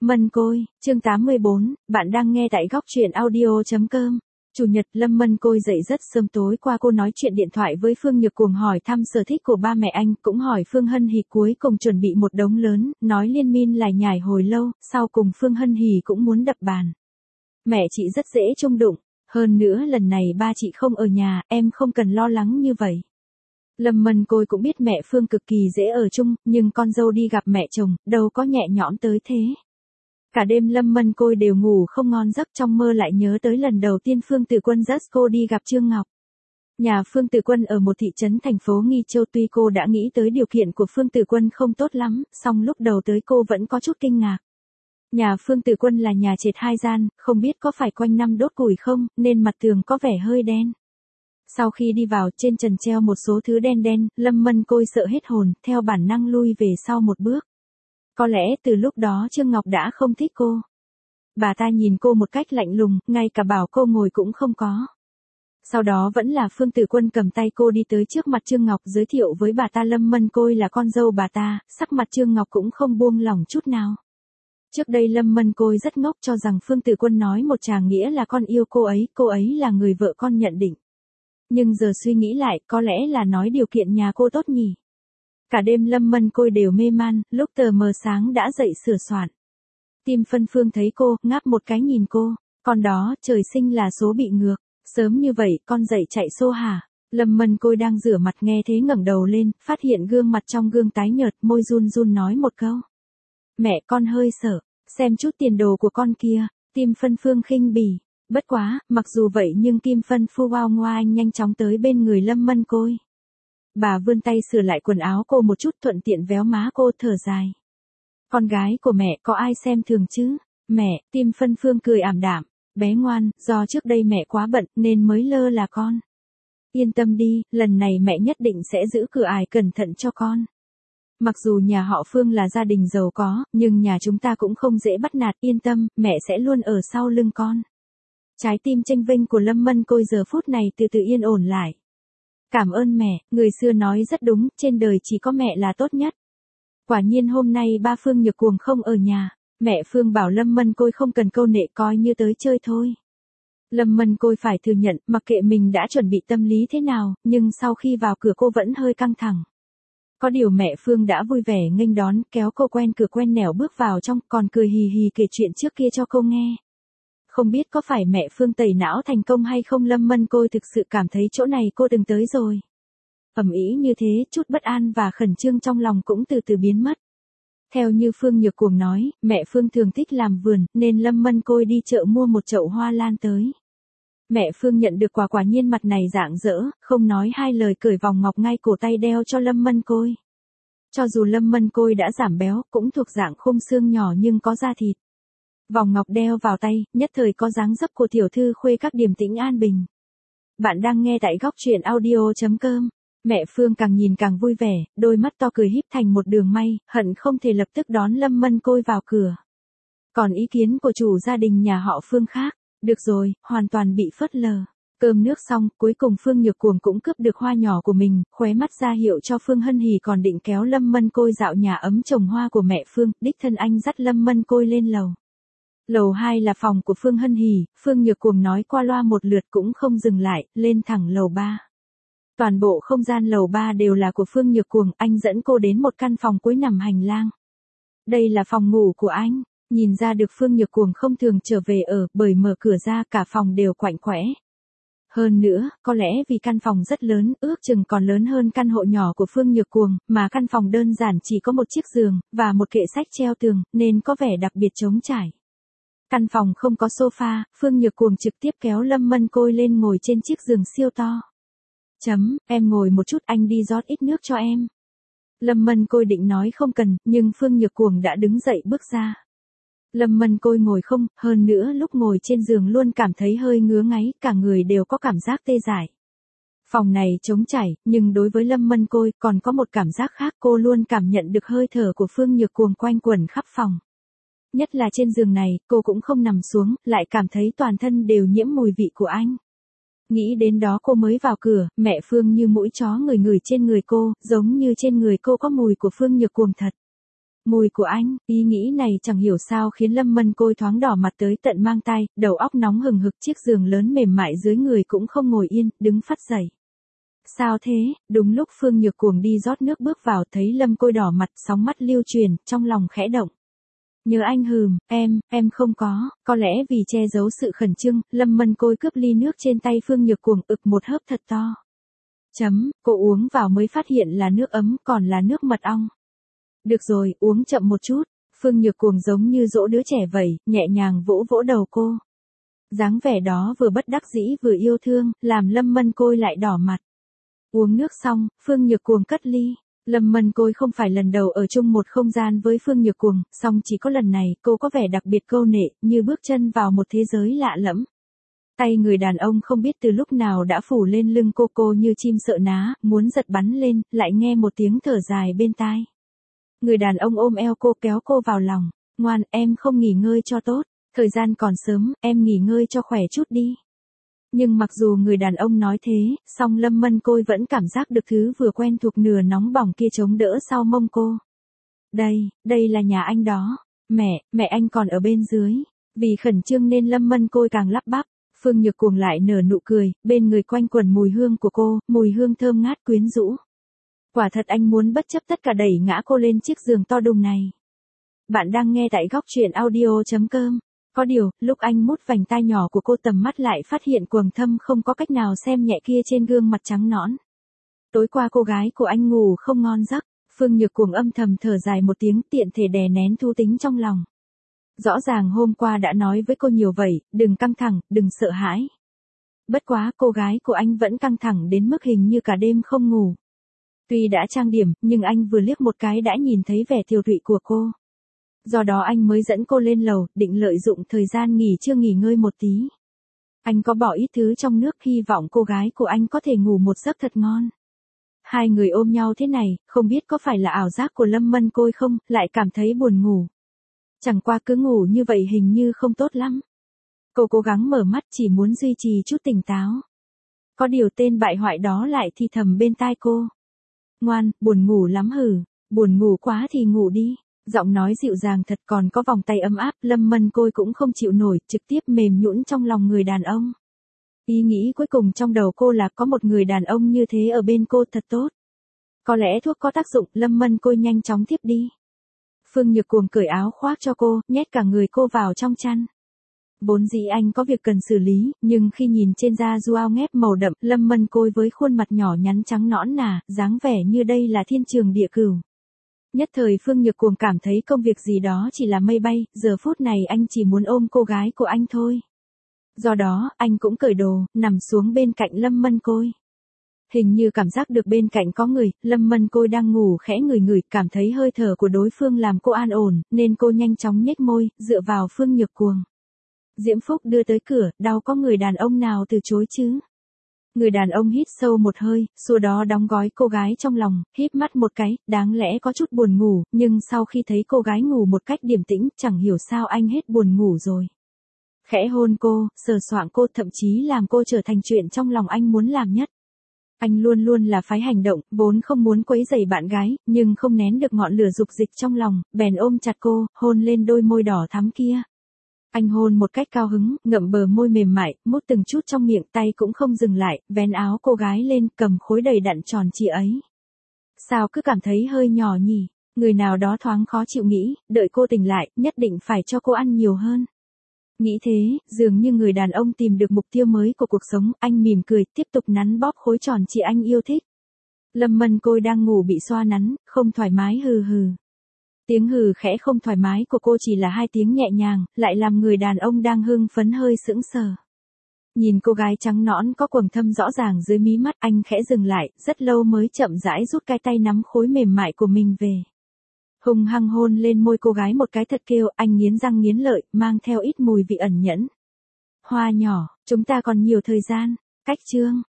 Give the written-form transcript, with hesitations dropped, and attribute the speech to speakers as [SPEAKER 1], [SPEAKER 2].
[SPEAKER 1] Mân Côi, chương 84, bạn đang nghe tại góc truyện audio.com. Chủ nhật Lâm Mân Côi dậy rất sớm, tối qua cô nói chuyện điện thoại với Phương Nhược Cuồng hỏi thăm sở thích của ba mẹ anh, cũng hỏi Phương Hân Hỉ, cuối cùng chuẩn bị một đống lớn, nói liên miên lải nhải hồi lâu, sau cùng Phương Hân Hỉ cũng muốn đập bàn. Mẹ chị rất dễ chung đụng, hơn nữa lần này ba chị không ở nhà, em không cần lo lắng như vậy. Lâm Mân Côi cũng biết mẹ Phương cực kỳ dễ ở chung, nhưng con dâu đi gặp mẹ chồng, đâu có nhẹ nhõm tới thế. Cả đêm Lâm Mân Côi đều ngủ không ngon giấc, trong mơ lại nhớ tới lần đầu tiên Phương Tử Quân dắt cô đi gặp Trương Ngọc. Nhà Phương Tử Quân ở một thị trấn thành phố Nghi Châu, tuy cô đã nghĩ tới điều kiện của Phương Tử Quân không tốt lắm, song lúc đầu tới cô vẫn có chút kinh ngạc. Nhà Phương Tử Quân là nhà trệt 2 gian, không biết có phải quanh năm đốt củi không, nên mặt tường có vẻ hơi đen. Sau khi đi vào, trên trần treo một số thứ đen đen, Lâm Mân Côi sợ hết hồn, theo bản năng lui về sau một bước. Có lẽ từ lúc đó Trương Ngọc đã không thích cô. Bà ta nhìn cô một cách lạnh lùng, ngay cả bảo cô ngồi cũng không có. Sau đó vẫn là Phương Tử Quân cầm tay cô đi tới trước mặt Trương Ngọc, giới thiệu với bà ta Lâm Mân Côi là con dâu bà ta, sắc mặt Trương Ngọc cũng không buông lỏng chút nào. Trước đây Lâm Mân Côi rất ngốc, cho rằng Phương Tử Quân nói một tràng nghĩa là con yêu cô ấy là người vợ con nhận định. Nhưng giờ suy nghĩ lại, có lẽ là nói điều kiện nhà cô tốt nhỉ. Cả đêm Lâm Mân Côi đều mê man, lúc tờ mờ sáng đã dậy sửa soạn. Tim Phân Phương thấy cô, ngáp một cái nhìn cô, con đó, trời sinh là số bị ngược, sớm như vậy, con dậy chạy xô hả? Lâm Mân Côi đang rửa mặt nghe thế ngẩng đầu lên, phát hiện gương mặt trong gương tái nhợt, môi run run nói một câu. Mẹ, con hơi sợ, xem chút tiền đồ của con kia. Tim Phân Phương khinh bỉ. Bất quá, mặc dù vậy nhưng Kim Phân Phu Wow Ngoa nhanh chóng tới bên người Lâm Mân Côi. Bà vươn tay sửa lại quần áo cô một chút, thuận tiện véo má cô, thở dài. Con gái của mẹ có ai xem thường chứ? Mẹ, Tim Phân Phương cười ảm đạm. Bé ngoan, do trước đây mẹ quá bận nên mới lơ là con. Yên tâm đi, lần này mẹ nhất định sẽ giữ cửa ải cẩn thận cho con. Mặc dù nhà họ Phương là gia đình giàu có, nhưng nhà chúng ta cũng không dễ bắt nạt, yên tâm, mẹ sẽ luôn ở sau lưng con. Trái tim chênh vênh của Lâm Mân Côi giờ phút này từ từ yên ổn lại. Cảm ơn mẹ, người xưa nói rất đúng, trên đời chỉ có mẹ là tốt nhất. Quả nhiên hôm nay ba Phương Nhược Cuồng không ở nhà, mẹ Phương bảo Lâm Mân Côi không cần câu nệ, coi như tới chơi thôi. Lâm Mân Côi phải thừa nhận, mặc kệ mình đã chuẩn bị tâm lý thế nào, nhưng sau khi vào cửa cô vẫn hơi căng thẳng. Có điều mẹ Phương đã vui vẻ nghênh đón, kéo cô quen cửa quen nẻo bước vào trong, còn cười hì hì kể chuyện trước kia cho cô nghe. Không biết có phải mẹ Phương tẩy não thành công hay không, Lâm Mân Côi thực sự cảm thấy chỗ này cô từng tới rồi. Ầm ĩ như thế, chút bất an và khẩn trương trong lòng cũng từ từ biến mất. Theo như Phương Nhược Cuồng nói, mẹ Phương thường thích làm vườn, nên Lâm Mân Côi đi chợ mua một chậu hoa lan tới. Mẹ Phương nhận được quà, quả nhiên mặt này rạng rỡ, không nói hai lời cởi vòng ngọc ngay cổ tay đeo cho Lâm Mân Côi. Cho dù Lâm Mân Côi đã giảm béo, cũng thuộc dạng khung xương nhỏ nhưng có da thịt. Vòng ngọc đeo vào tay, nhất thời có dáng dấp của tiểu thư khuê các điềm tĩnh an bình. Bạn đang nghe tại góc truyện audio.com. Mẹ Phương càng nhìn càng vui vẻ, đôi mắt to cười híp thành một đường may, hận không thể lập tức đón Lâm Mân Côi vào cửa. Còn ý kiến của chủ gia đình nhà họ Phương khác, được rồi, hoàn toàn bị phớt lờ. Cơm nước xong, cuối cùng Phương Nhược Cuồng cũng cướp được hoa nhỏ của mình, khóe mắt ra hiệu cho Phương Hân Hỉ, còn định kéo Lâm Mân Côi dạo nhà ấm trồng hoa của mẹ Phương, đích thân anh dắt Lâm Mân Côi lên lầu. Lầu 2 là phòng của Phương Hân Hỉ, Phương Nhược Cuồng nói qua loa một lượt cũng không dừng lại, lên thẳng lầu 3. Toàn bộ không gian lầu 3 đều là của Phương Nhược Cuồng, anh dẫn cô đến một căn phòng cuối nằm hành lang. Đây là phòng ngủ của anh, nhìn ra được Phương Nhược Cuồng không thường trở về ở, bởi mở cửa ra cả phòng đều quạnh quẽ. Hơn nữa, có lẽ vì căn phòng rất lớn, ước chừng còn lớn hơn căn hộ nhỏ của Phương Nhược Cuồng, mà căn phòng đơn giản chỉ có một chiếc giường, và một kệ sách treo tường, nên có vẻ đặc biệt trống trải. Căn phòng không có sofa, Phương Nhược Cuồng trực tiếp kéo Lâm Mân Côi lên ngồi trên chiếc giường siêu to. Em ngồi một chút, anh đi rót ít nước cho em. Lâm Mân Côi định nói không cần, nhưng Phương Nhược Cuồng đã đứng dậy bước ra. Lâm Mân Côi ngồi không, hơn nữa lúc ngồi trên giường luôn cảm thấy hơi ngứa ngáy, cả người đều có cảm giác tê dại. Phòng này trống trải, nhưng đối với Lâm Mân Côi còn có một cảm giác khác, cô luôn cảm nhận được hơi thở của Phương Nhược Cuồng quanh quẩn khắp phòng. Nhất là trên giường này, cô cũng không nằm xuống, lại cảm thấy toàn thân đều nhiễm mùi vị của anh. Nghĩ đến đó cô mới vào cửa, mẹ Phương như mũi chó ngửi ngửi trên người cô, giống như trên người cô có mùi của Phương Nhược Cuồng thật. Mùi của anh, ý nghĩ này chẳng hiểu sao khiến Lâm Mân Côi thoáng đỏ mặt tới tận mang tai, đầu óc nóng hừng hực, chiếc giường lớn mềm mại dưới người cũng không ngồi yên, đứng phắt dậy. Sao thế? Đúng lúc Phương Nhược Cuồng đi rót nước bước vào, thấy Lâm Côi đỏ mặt, sóng mắt lưu truyền, trong lòng khẽ động. Nhớ anh hừm, em không có lẽ vì che giấu sự khẩn trương, Lâm Mân Côi cướp ly nước trên tay Phương Nhược Cuồng, ực một hớp thật to. Cô uống vào mới phát hiện là nước ấm, còn là nước mật ong. Được rồi, uống chậm một chút. Phương Nhược Cuồng giống như dỗ đứa trẻ vậy, nhẹ nhàng vỗ vỗ đầu cô. Dáng vẻ đó vừa bất đắc dĩ vừa yêu thương, làm Lâm Mân Côi lại đỏ mặt. Uống nước xong, Phương Nhược Cuồng cất ly. Lâm Mân Côi không phải lần đầu ở chung một không gian với Phương Nhược Cuồng, song chỉ có lần này cô có vẻ đặc biệt câu nệ, như bước chân vào một thế giới lạ lẫm. Tay người đàn ông không biết từ lúc nào đã phủ lên lưng cô như chim sợ ná, muốn giật bắn lên, lại nghe một tiếng thở dài bên tai. Người đàn ông ôm eo cô kéo cô vào lòng. Ngoan, em không nghỉ ngơi cho tốt. Thời gian còn sớm, em nghỉ ngơi cho khỏe chút đi. Nhưng mặc dù người đàn ông nói thế, song Lâm Mân Côi vẫn cảm giác được thứ vừa quen thuộc nửa nóng bỏng kia chống đỡ sau mông cô. Đây là nhà anh đó. Mẹ anh còn ở bên dưới. Vì khẩn trương nên Lâm Mân Côi càng lắp bắp. Phương Nhược Cuồng lại nở nụ cười, bên người quanh quẩn mùi hương của cô, mùi hương thơm ngát quyến rũ. Quả thật anh muốn bất chấp tất cả đẩy ngã cô lên chiếc giường to đùng này. Bạn đang nghe tại góc truyện audio.com. Có điều, lúc anh mút vành tai nhỏ của cô tầm mắt lại phát hiện quầng thâm không có cách nào xem nhẹ kia trên gương mặt trắng nõn. Tối qua cô gái của anh ngủ không ngon giấc, Phương Nhược Cuồng âm thầm thở dài một tiếng, tiện thể đè nén thú tính trong lòng. Rõ ràng hôm qua đã nói với cô nhiều vậy, đừng căng thẳng, đừng sợ hãi. Bất quá cô gái của anh vẫn căng thẳng đến mức hình như cả đêm không ngủ. Tuy đã trang điểm, nhưng anh vừa liếc một cái đã nhìn thấy vẻ tiều tụy của cô. Do đó anh mới dẫn cô lên lầu, định lợi dụng thời gian nghỉ trưa nghỉ ngơi một tí. Anh có bỏ ít thứ trong nước, hy vọng cô gái của anh có thể ngủ một giấc thật ngon. Hai người ôm nhau thế này, không biết có phải là ảo giác của Lâm Mân Côi không, lại cảm thấy buồn ngủ. Chẳng qua cứ ngủ như vậy hình như không tốt lắm. Cô cố gắng mở mắt chỉ muốn duy trì chút tỉnh táo. Có điều tên bại hoại đó lại thì thầm bên tai cô. Ngoan, buồn ngủ lắm hử, buồn ngủ quá thì ngủ đi. Giọng nói dịu dàng thật, còn có vòng tay ấm áp, Lâm Mân Côi cũng không chịu nổi, trực tiếp mềm nhũn trong lòng người đàn ông. Ý nghĩ cuối cùng trong đầu cô là có một người đàn ông như thế ở bên cô thật tốt. Có lẽ thuốc có tác dụng, Lâm Mân Côi nhanh chóng tiếp đi. Phương Nhược Cuồng cởi áo khoác cho cô, nhét cả người cô vào trong chăn. Vốn dĩ anh có việc cần xử lý, nhưng khi nhìn trên da du ao ngép màu đậm, Lâm Mân Côi với khuôn mặt nhỏ nhắn trắng nõn nà, dáng vẻ như đây là thiên trường địa cửu. Nhất thời Phương Nhược Cuồng cảm thấy công việc gì đó chỉ là mây bay, giờ phút này anh chỉ muốn ôm cô gái của anh thôi. Do đó, anh cũng cởi đồ, nằm xuống bên cạnh Lâm Mân Côi. Hình như cảm giác được bên cạnh có người, Lâm Mân Côi đang ngủ khẽ ngửi, cảm thấy hơi thở của đối phương làm cô an ổn, nên cô nhanh chóng nhếch môi, dựa vào Phương Nhược Cuồng. Diễm Phúc đưa tới cửa, đau có người đàn ông nào từ chối chứ? Người đàn ông hít sâu một hơi, sau đó đóng gói cô gái trong lòng, híp mắt một cái, đáng lẽ có chút buồn ngủ, nhưng sau khi thấy cô gái ngủ một cách điềm tĩnh, chẳng hiểu sao anh hết buồn ngủ rồi. Khẽ hôn cô, sờ soạng cô, thậm chí làm cô trở thành chuyện trong lòng anh muốn làm nhất. Anh luôn luôn là phái hành động, vốn không muốn quấy rầy bạn gái, nhưng không nén được ngọn lửa dục dịch trong lòng, bèn ôm chặt cô, hôn lên đôi môi đỏ thắm kia. Anh hôn một cách cao hứng, ngậm bờ môi mềm mại, mút từng chút trong miệng, tay cũng không dừng lại, vén áo cô gái lên, cầm khối đầy đặn tròn trịa ấy. Sao cứ cảm thấy hơi nhỏ nhỉ? Người nào đó thoáng khó chịu nghĩ, đợi cô tỉnh lại, nhất định phải cho cô ăn nhiều hơn. Nghĩ thế, dường như người đàn ông tìm được mục tiêu mới của cuộc sống, anh mỉm cười, tiếp tục nắn bóp khối tròn trịa anh yêu thích. Lâm Mân Côi đang ngủ bị xoa nắn, không thoải mái hừ hừ. Tiếng hừ khẽ không thoải mái của cô chỉ là 2 tiếng nhẹ nhàng, lại làm người đàn ông đang hưng phấn hơi sững sờ. Nhìn cô gái trắng nõn có quầng thâm rõ ràng dưới mí mắt, anh khẽ dừng lại, rất lâu mới chậm rãi rút cái tay nắm khối mềm mại của mình về. Hùng hăng hôn lên môi cô gái một cái thật kêu, anh nghiến răng nghiến lợi, mang theo ít mùi vị ẩn nhẫn. Hoa nhỏ, chúng ta còn nhiều thời gian. Cách chương.